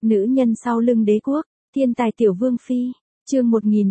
Nữ nhân sau lưng đế quốc, thiên tài tiểu vương phi, chương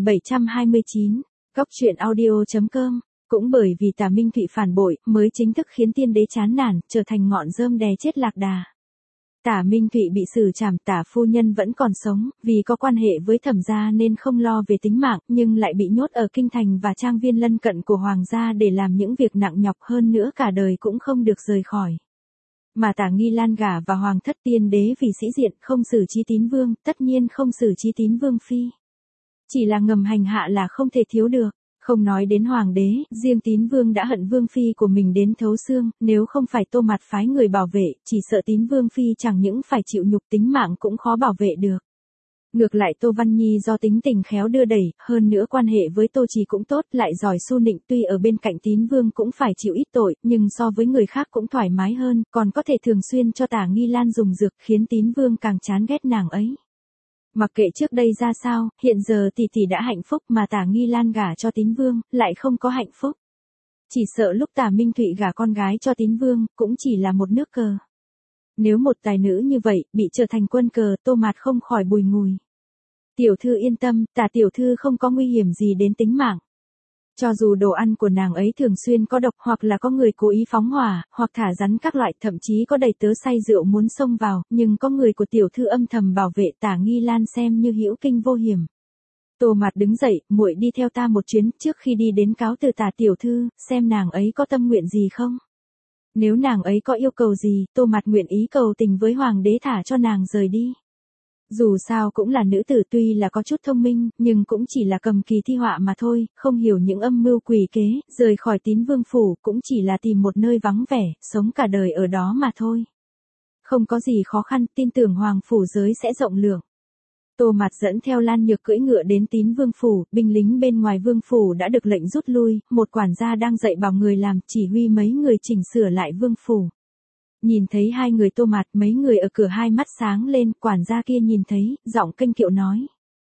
1729, góc truyện audio.com. Cũng bởi vì Tả Minh Thụy phản bội, mới chính thức khiến tiên đế chán nản, trở thành ngọn rơm đè chết lạc đà. Tả Minh Thụy bị xử trảm, Tả phu nhân vẫn còn sống, vì có quan hệ với Thẩm gia nên không lo về tính mạng, nhưng lại bị nhốt ở kinh thành và trang viên lân cận của hoàng gia để làm những việc nặng nhọc, hơn nữa cả đời cũng không được rời khỏi. Mà Tả Nghi Lan gả và hoàng thất tiên đế vì sĩ diện, không xử trí tín vương, tất nhiên không xử trí tín vương phi. Chỉ là ngầm hành hạ là không thể thiếu được. Không nói đến hoàng đế, riêng tín vương đã hận vương phi của mình đến thấu xương, nếu không phải Tô Mạt phái người bảo vệ, chỉ sợ tín vương phi chẳng những phải chịu nhục, tính mạng cũng khó bảo vệ được. Ngược lại Tô Văn Nhi do tính tình khéo đưa đẩy, hơn nữa quan hệ với Tô Trì cũng tốt, lại giỏi su nịnh, tuy ở bên cạnh tín vương cũng phải chịu ít tội, nhưng so với người khác cũng thoải mái hơn, còn có thể thường xuyên cho Tả Nghi Lan dùng dược, khiến tín vương càng chán ghét nàng ấy. Mặc kệ trước đây ra sao, hiện giờ tỷ tỷ đã hạnh phúc, mà Tả Nghi Lan gả cho tín vương, lại không có hạnh phúc. Chỉ sợ lúc Tả Minh Thụy gả con gái cho tín vương, cũng chỉ là một nước cờ. Nếu một tài nữ như vậy, bị trở thành quân cờ, Tô Mạt không khỏi bùi ngùi. Tiểu thư yên tâm, Tả tiểu thư không có nguy hiểm gì đến tính mạng. Cho dù đồ ăn của nàng ấy thường xuyên có độc, hoặc là có người cố ý phóng hỏa, hoặc thả rắn các loại, thậm chí có đầy tớ say rượu muốn xông vào, nhưng có người của tiểu thư âm thầm bảo vệ, Tả Nghi Lan xem như hữu kinh vô hiểm. Tô Mạt đứng dậy, muội đi theo ta một chuyến, trước khi đi đến cáo từ Tả tiểu thư, xem nàng ấy có tâm nguyện gì không. Nếu nàng ấy có yêu cầu gì, Tô Mạt nguyện ý cầu tình với hoàng đế thả cho nàng rời đi. Dù sao cũng là nữ tử, tuy là có chút thông minh, nhưng cũng chỉ là cầm kỳ thi họa mà thôi, không hiểu những âm mưu quỷ kế, rời khỏi tín vương phủ, cũng chỉ là tìm một nơi vắng vẻ, sống cả đời ở đó mà thôi. Không có gì khó khăn, tin tưởng hoàng phủ giới sẽ rộng lượng. Tô Mạt dẫn theo Lan Nhược cưỡi ngựa đến tín vương phủ, binh lính bên ngoài vương phủ đã được lệnh rút lui, một quản gia đang dạy bảo người làm, chỉ huy mấy người chỉnh sửa lại vương phủ. Nhìn thấy hai người Tô Mạt, mấy người ở cửa hai mắt sáng lên, quản gia kia nhìn thấy, giọng kênh kiệu nói.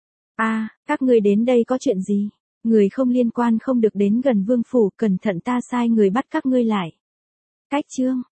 Các ngươi đến đây có chuyện gì? Người không liên quan không được đến gần vương phủ, cẩn thận ta sai người bắt các ngươi lại. Cách chương